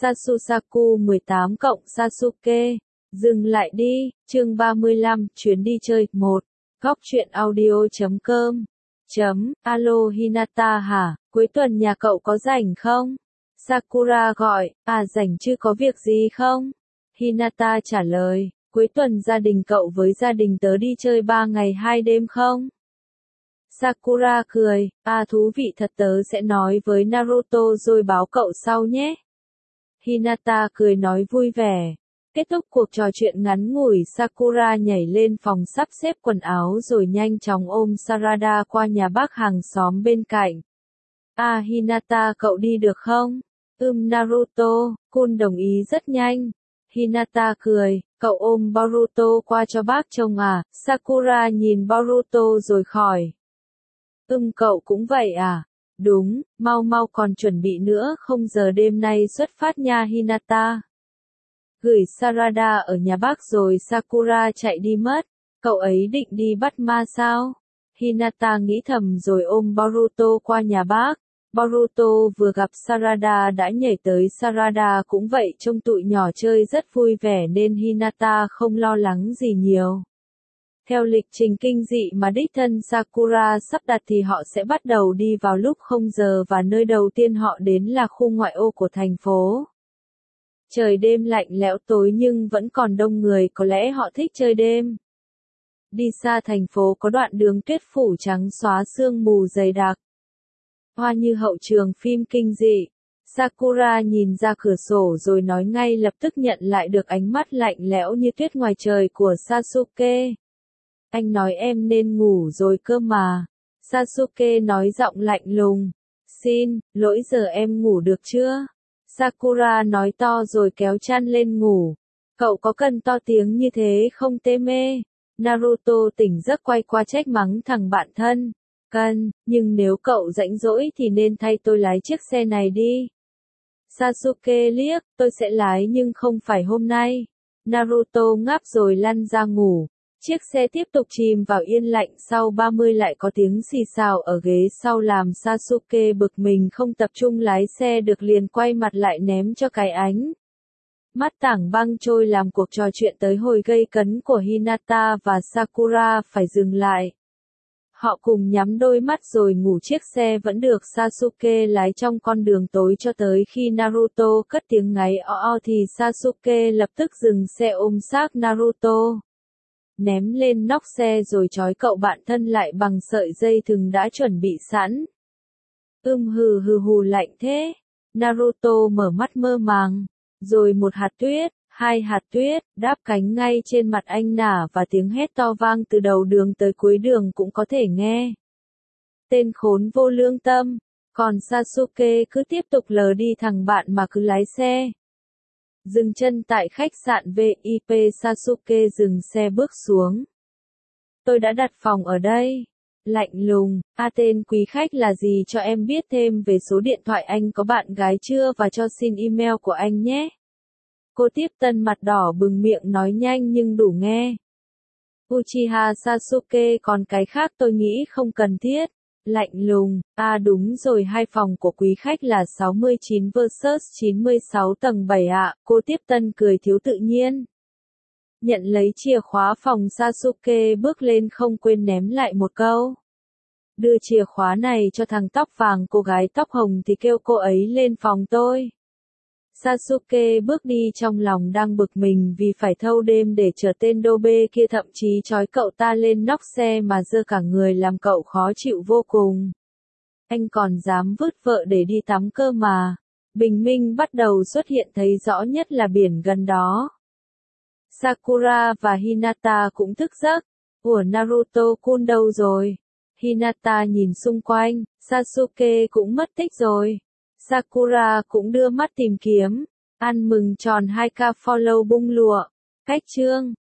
Sasusaku 18 cộng Sasuke. Dừng lại đi, chương 35, chuyến đi chơi, 1. Góc truyện audio.com. Alo Hinata hả, cuối tuần nhà cậu có rảnh không? Sakura gọi, rảnh chứ có việc gì không? Hinata trả lời, cuối tuần gia đình cậu với gia đình tớ đi chơi 3 ngày 2 đêm không? Sakura cười, thú vị thật, tớ sẽ nói với Naruto rồi báo cậu sau nhé. Hinata cười nói vui vẻ. Kết thúc cuộc trò chuyện ngắn ngủi, Sakura nhảy lên phòng sắp xếp quần áo rồi nhanh chóng ôm Sarada qua nhà bác hàng xóm bên cạnh. Hinata cậu đi được không? Naruto, Kun đồng ý rất nhanh. Hinata cười, cậu ôm Boruto qua cho bác trông à? Sakura nhìn Boruto rồi hỏi. Cậu cũng vậy à? Đúng, mau còn chuẩn bị nữa, không giờ đêm nay xuất phát nha Hinata. Gửi Sarada ở nhà bác rồi Sakura chạy đi mất. Cậu ấy định đi bắt ma sao? Hinata nghĩ thầm rồi ôm Boruto qua nhà bác. Boruto vừa gặp Sarada đã nhảy tới, Sarada cũng vậy, trông tụi nhỏ chơi rất vui vẻ nên Hinata không lo lắng gì nhiều. Theo lịch trình kinh dị mà đích thân Sakura sắp đặt thì họ sẽ bắt đầu đi vào lúc 0 giờ và nơi đầu tiên họ đến là khu ngoại ô của thành phố. Trời đêm lạnh lẽo tối nhưng vẫn còn đông người, có lẽ họ thích chơi đêm. Đi xa thành phố có đoạn đường tuyết phủ trắng xóa sương mù dày đặc. Hoa như hậu trường phim kinh dị. Sakura nhìn ra cửa sổ rồi nói ngay lập tức nhận lại được ánh mắt lạnh lẽo như tuyết ngoài trời của Sasuke. Anh nói em nên ngủ rồi cơ mà. Sasuke nói giọng lạnh lùng. Xin lỗi, giờ em ngủ được chưa? Sakura nói to rồi kéo chăn lên ngủ. Cậu có cần to tiếng như thế không tê mê? Naruto tỉnh giấc quay qua trách mắng thằng bạn thân. Cần, nhưng nếu cậu rảnh rỗi thì nên thay tôi lái chiếc xe này đi. Sasuke liếc, tôi sẽ lái nhưng không phải hôm nay. Naruto ngáp rồi lăn ra ngủ. Chiếc xe tiếp tục chìm vào yên lặng, sau 30 lại có tiếng xì xào ở ghế sau làm Sasuke bực mình không tập trung lái xe được, liền quay mặt lại ném cho cái ánh mắt tảng băng trôi làm cuộc trò chuyện tới hồi gây cấn của Hinata và Sakura phải dừng lại. Họ cùng nhắm đôi mắt rồi ngủ, chiếc xe vẫn được Sasuke lái trong con đường tối cho tới khi Naruto cất tiếng ngáy o thì Sasuke lập tức dừng xe ôm xác Naruto. Ném lên nóc xe rồi trói cậu bạn thân lại bằng sợi dây thừng đã chuẩn bị sẵn. Hừ lạnh thế. Naruto mở mắt mơ màng. Rồi một hạt tuyết, 2 hạt tuyết, đáp cánh ngay trên mặt anh nả và tiếng hét to vang từ đầu đường tới cuối đường cũng có thể nghe. Tên khốn vô lương tâm. Còn Sasuke cứ tiếp tục lờ đi thằng bạn mà cứ lái xe. Dừng chân tại khách sạn VIP, Sasuke dừng xe bước xuống. Tôi đã đặt phòng ở đây. Lạnh lùng, tên quý khách là gì, cho em biết thêm về số điện thoại anh có bạn gái chưa và cho xin email của anh nhé. Cô tiếp tân mặt đỏ bừng miệng nói nhanh nhưng đủ nghe. Uchiha Sasuke, còn cái khác tôi nghĩ không cần thiết. Lạnh lùng, đúng rồi, 2 phòng của quý khách là 69 vs 96 tầng 7 ạ. Cô tiếp tân cười thiếu tự nhiên. Nhận lấy chìa khóa phòng, Sasuke bước lên không quên ném lại một câu. Đưa chìa khóa này cho thằng tóc vàng, cô gái tóc hồng thì kêu cô ấy lên phòng tôi. Sasuke bước đi trong lòng đang bực mình vì phải thâu đêm để chờ tên Dobe kia, thậm chí trói cậu ta lên nóc xe mà giơ cả người làm cậu khó chịu vô cùng. Anh còn dám vứt vợ để đi tắm cơ mà. Bình minh bắt đầu xuất hiện, thấy rõ nhất là biển gần đó. Sakura và Hinata cũng thức giấc. Ủa, Naruto-kun đâu rồi? Hinata nhìn xung quanh, Sasuke cũng mất tích rồi. Sakura cũng đưa mắt tìm kiếm. Ăn mừng tròn 2K follow bung lụa. Cách chương